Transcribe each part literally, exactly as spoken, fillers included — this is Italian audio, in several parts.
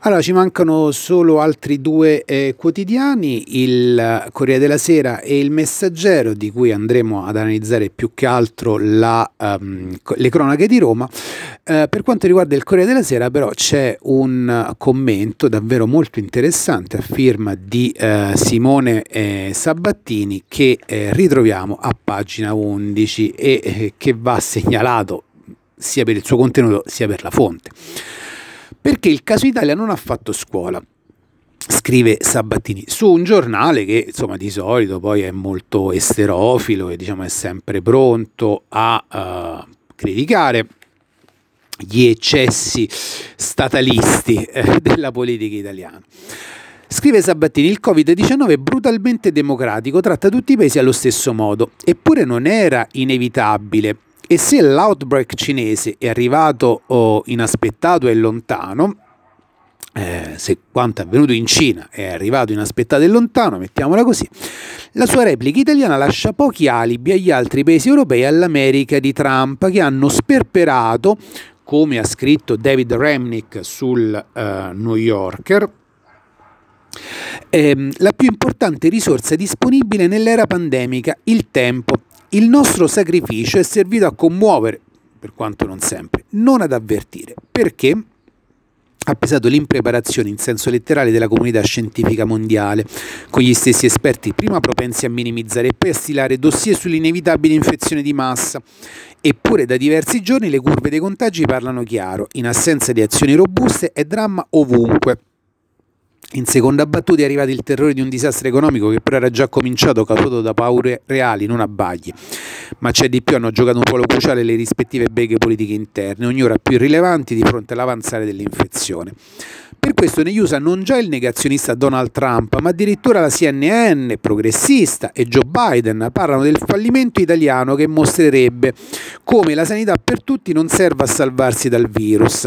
Allora, ci mancano solo altri due eh, quotidiani, il Corriere della Sera e il Messaggero, di cui andremo ad analizzare più che altro la, um, le cronache di Roma. Eh, per quanto riguarda il Corriere della Sera, però, c'è un commento davvero molto interessante a firma di eh, Simone eh, Sabattini, che eh, ritroviamo a pagina undici e eh, che va segnalato sia per il suo contenuto sia per la fonte. Perché il caso Italia non ha fatto scuola, scrive Sabattini, su un giornale che insomma di solito poi è molto esterofilo e diciamo è sempre pronto a uh, criticare gli eccessi statalisti eh, della politica italiana. Scrive Sabattini, il covid diciannove è brutalmente democratico, tratta tutti i paesi allo stesso modo, eppure non era inevitabile. E se l'outbreak cinese è arrivato oh, inaspettato e lontano, eh, se quanto è avvenuto in Cina è arrivato inaspettato e lontano, mettiamola così, la sua replica italiana lascia pochi alibi agli altri paesi europei e all'America di Trump, che hanno sperperato, come ha scritto David Remnick sul uh, New Yorker, ehm, la più importante risorsa disponibile nell'era pandemica, il tempo. Il nostro sacrificio è servito a commuovere, per quanto non sempre, non ad avvertire. Perché? Ha pesato l'impreparazione in senso letterale della comunità scientifica mondiale, con gli stessi esperti prima propensi a minimizzare e poi a stilare dossier sull'inevitabile infezione di massa. Eppure da diversi giorni le curve dei contagi parlano chiaro, in assenza di azioni robuste è dramma ovunque. In seconda battuta è arrivato il terrore di un disastro economico che però era già cominciato, causato da paure reali, non abbagli. Ma c'è di più, hanno giocato un ruolo cruciale le rispettive beghe politiche interne, ogni ora più irrilevanti di fronte all'avanzare dell'infezione. Per questo negli U S A non già il negazionista Donald Trump, ma addirittura la C N N, progressista, e Joe Biden parlano del fallimento italiano che mostrerebbe come la sanità per tutti non serva a salvarsi dal virus.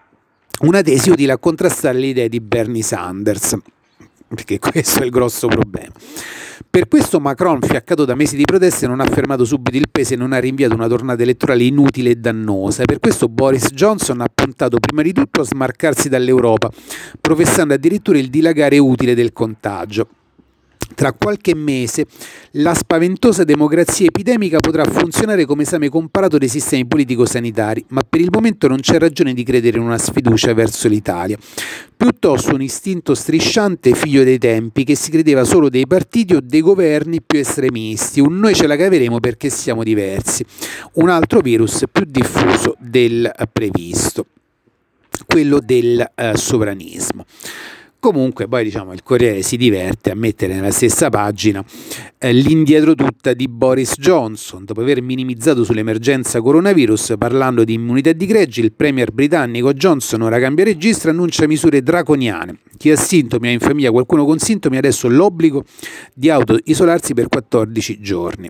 Una tesi utile a contrastare le idee di Bernie Sanders, perché questo è il grosso problema. Per questo Macron, fiaccato da mesi di proteste, non ha fermato subito il peso e non ha rinviato una tornata elettorale inutile e dannosa. Per questo Boris Johnson ha puntato prima di tutto a smarcarsi dall'Europa, professando addirittura il dilagare utile del contagio. Tra qualche mese la spaventosa democrazia epidemica potrà funzionare come esame comparato dei sistemi politico-sanitari, ma per il momento non c'è ragione di credere in una sfiducia verso l'Italia. Piuttosto un istinto strisciante figlio dei tempi che si credeva solo dei partiti o dei governi più estremisti, un noi ce la caveremo perché siamo diversi, un altro virus più diffuso del previsto, quello del uh, sovranismo. Comunque poi diciamo il Corriere si diverte a mettere nella stessa pagina eh, l'indietro tutta di Boris Johnson. Dopo aver minimizzato sull'emergenza coronavirus parlando di immunità di gregge, il premier britannico Johnson ora cambia registro e annuncia misure draconiane. Chi ha sintomi ha in famiglia qualcuno con sintomi adesso l'obbligo di autoisolarsi per quattordici giorni.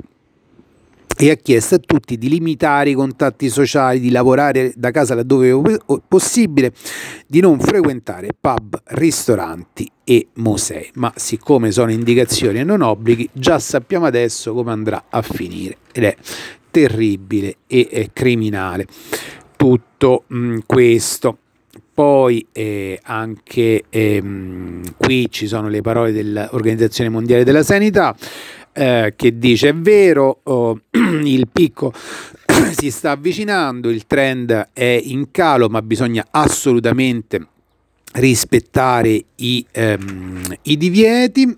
E ha chiesto a tutti di limitare i contatti sociali, di lavorare da casa laddove è possibile, di non frequentare pub, ristoranti e musei. Ma siccome sono indicazioni e non obblighi, già sappiamo adesso come andrà a finire. Ed è terribile e è criminale tutto mh, questo. Poi eh, anche ehm, qui ci sono le parole dell'Organizzazione Mondiale della Sanità, Eh, che dice: è vero, oh, il picco si sta avvicinando, il trend è in calo, ma bisogna assolutamente rispettare i, ehm, i divieti.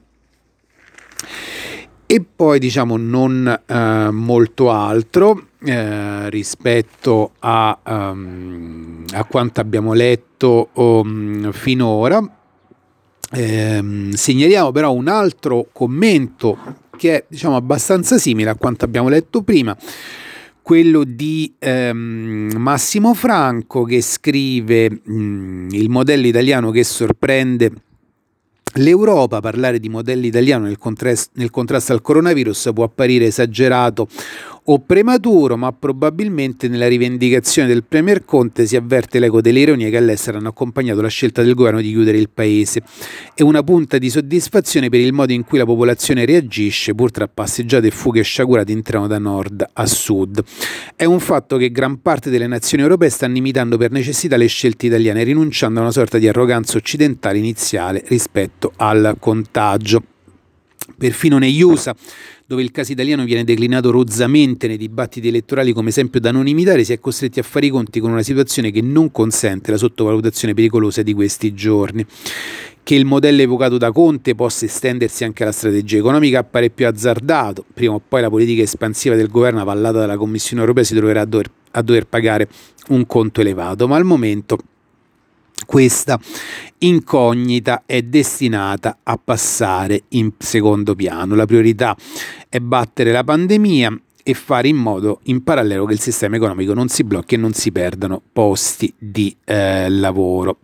E poi diciamo non eh, molto altro eh, rispetto a, um, a quanto abbiamo letto um, finora. Eh, segnaliamo però un altro commento che è diciamo abbastanza simile a quanto abbiamo letto prima, quello di ehm, Massimo Franco, che scrive mh, il modello italiano che sorprende l'Europa. Parlare di modello italiano nel, contrast- nel contrasto al coronavirus può apparire esagerato o prematuro, ma probabilmente nella rivendicazione del Premier Conte si avverte l'eco delle ironie che all'estero hanno accompagnato la scelta del governo di chiudere il paese e una punta di soddisfazione per il modo in cui la popolazione reagisce, pur tra passeggiate e fughe sciagurate in treno da nord a sud. È un fatto che gran parte delle nazioni europee stanno imitando per necessità le scelte italiane, rinunciando a una sorta di arroganza occidentale iniziale rispetto al contagio. Perfino negli U S A, dove il caso italiano viene declinato rozzamente nei dibattiti elettorali come esempio da non imitare, si è costretti a fare i conti con una situazione che non consente la sottovalutazione pericolosa di questi giorni. Che il modello evocato da Conte possa estendersi anche alla strategia economica appare più azzardato. Prima o poi la politica espansiva del governo, avallata dalla Commissione europea, si troverà a dover, a dover pagare un conto elevato, ma al momento questa incognita è destinata a passare in secondo piano. La priorità è battere la pandemia e fare in modo in parallelo che il sistema economico non si blocchi e non si perdano posti di eh, lavoro.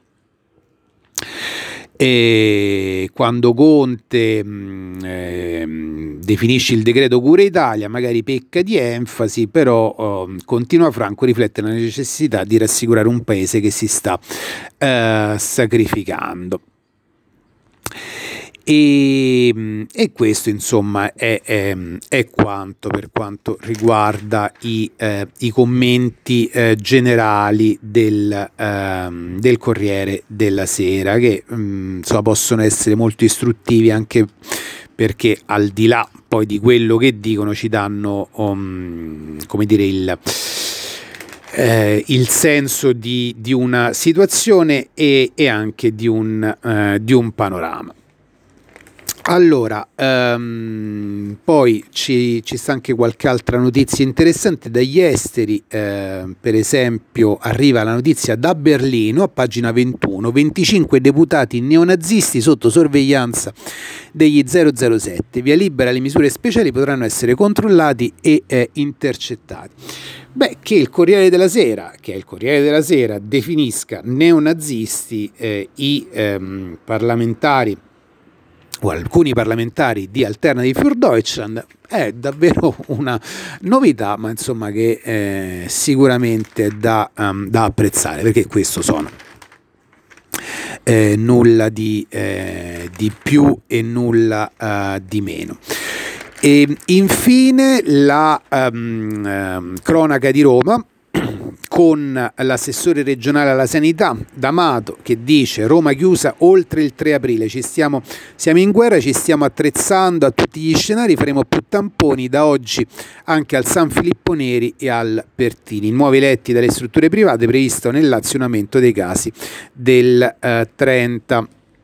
E quando Conte mh, eh, definisce il decreto Cura Italia magari pecca di enfasi, però eh, continua Franco, riflette la necessità di rassicurare un paese che si sta eh, sacrificando. E, e questo insomma è, è, è quanto per quanto riguarda i, eh, i commenti eh, generali del, eh, del Corriere della Sera, che mh, insomma, possono essere molto istruttivi anche perché al di là poi di quello che dicono ci danno um, come dire il Eh, il senso di, di una situazione e, e anche di un, eh, di un panorama. Allora, um, poi ci, ci sta anche qualche altra notizia interessante dagli esteri, eh, per esempio arriva la notizia da Berlino a pagina ventuno, venticinque deputati neonazisti sotto sorveglianza degli zero zero sette, via libera, le misure speciali potranno essere controllati e eh, intercettati. Beh, che il Corriere della Sera, che è il Corriere della Sera, definisca neonazisti eh, i ehm, parlamentari o alcuni parlamentari di Alternative für Deutschland è davvero una novità, ma insomma che eh, sicuramente è da, um, da apprezzare, perché questo sono eh, nulla di, eh, di più e nulla uh, di meno. E infine la um, um, cronaca di Roma, con l'assessore regionale alla sanità D'Amato che dice: Roma chiusa oltre il tre aprile, ci stiamo, siamo in guerra, ci stiamo attrezzando a tutti gli scenari, faremo più tamponi da oggi anche al San Filippo Neri e al Pertini, nuovi letti dalle strutture private, previsto nel Lazio un aumento dei casi del eh, trenta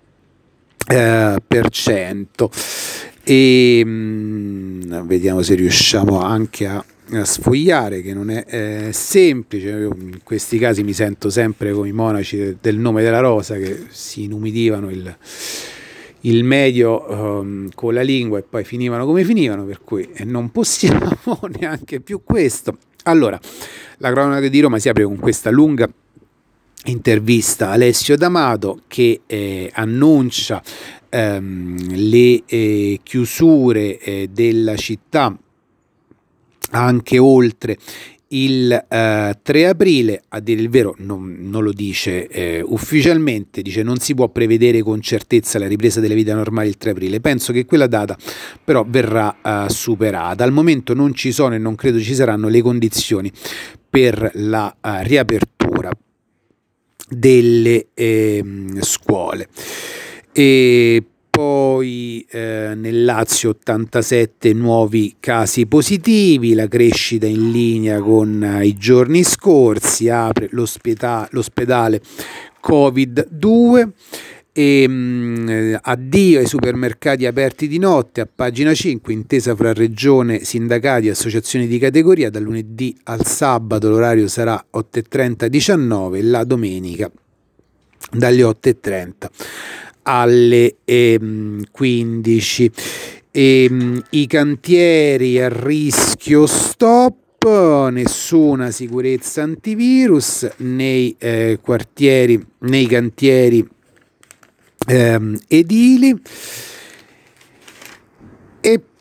per cento. E mh, vediamo se riusciamo anche a a sfogliare, che non è eh, semplice. Io in questi casi mi sento sempre come i monaci de, del nome della rosa che si inumidivano il, il medio um, con la lingua e poi finivano come finivano, per cui eh, non possiamo neanche più questo. Allora, la cronaca di Roma si apre con questa lunga intervista a Alessio D'Amato che eh, annuncia ehm, le eh, chiusure eh, della città anche oltre il eh, tre aprile. A dire il vero non, non lo dice eh, ufficialmente, dice non si può prevedere con certezza la ripresa delle vite normali il tre aprile, penso che quella data però verrà eh, superata. Al momento non ci sono e non credo ci saranno le condizioni per la uh, riapertura delle eh, scuole. E poi eh, nel Lazio ottantasette nuovi casi positivi, la crescita in linea con eh, i giorni scorsi, apre l'ospedale, l'ospedale Covid due e mh, addio ai supermercati aperti di notte. A pagina cinque, intesa fra regione, sindacati e associazioni di categoria, dal lunedì al sabato l'orario sarà otto e trenta diciannove, la domenica dalle otto e trenta alle ehm, quindici. E, mh, i cantieri a rischio stop, nessuna sicurezza antivirus nei eh, quartieri, nei cantieri ehm, edili. E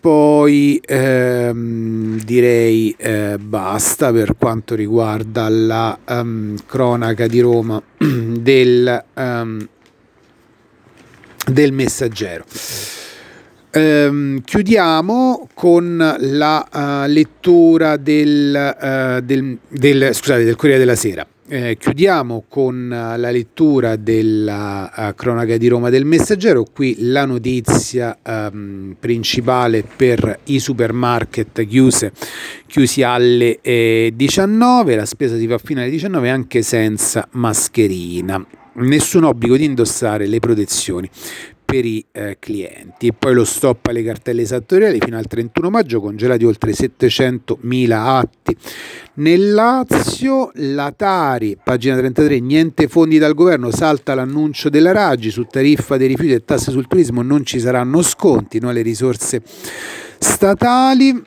poi ehm, direi eh, basta per quanto riguarda la um, cronaca di Roma del, um, del Messaggero. Um, chiudiamo con la uh, lettura del, uh, del, del, scusate, del Corriere della Sera. Eh, chiudiamo con uh, la lettura della uh, cronaca di Roma del Messaggero. Qui la notizia um, principale per i supermarket chiuse, chiusi alle eh, diciannove, la spesa si fa fino alle diciannove anche senza mascherina, nessun obbligo di indossare le protezioni per i eh, clienti. E poi lo stop alle cartelle esattoriali fino al trentuno maggio, congelati oltre settecentomila atti. Nel Lazio, la Tari, pagina trentatré, niente fondi dal governo, salta l'annuncio della Raggi, su tariffa dei rifiuti e tasse sul turismo non ci saranno sconti, no alle risorse statali.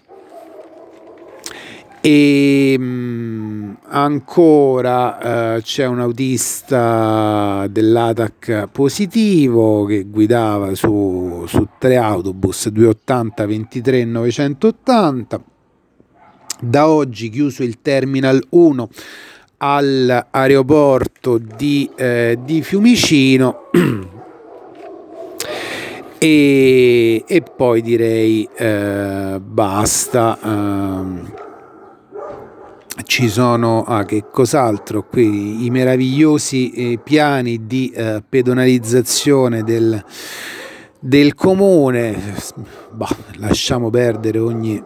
E mh, ancora eh, c'è un autista dell'A T A C positivo che guidava su, su tre autobus duecentottanta ventitré novecentottanta. Da oggi chiuso il Terminal uno all'aeroporto di, eh, di Fiumicino. e, e poi direi eh, basta. ehm, Ci sono, ah, che cos'altro qui, i meravigliosi eh, piani di eh, pedonalizzazione del, del comune. Bah, lasciamo perdere ogni,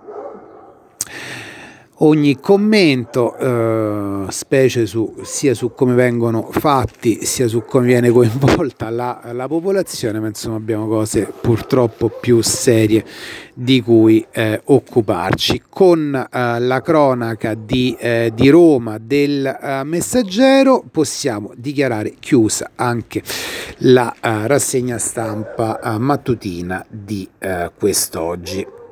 ogni commento, eh, specie su, sia su come vengono fatti sia su come viene coinvolta la, la popolazione, ma insomma abbiamo cose purtroppo più serie di cui eh, occuparci. Con eh, la cronaca di, eh, di Roma del eh, Messaggero possiamo dichiarare chiusa anche la eh, rassegna stampa eh, mattutina di eh, quest'oggi.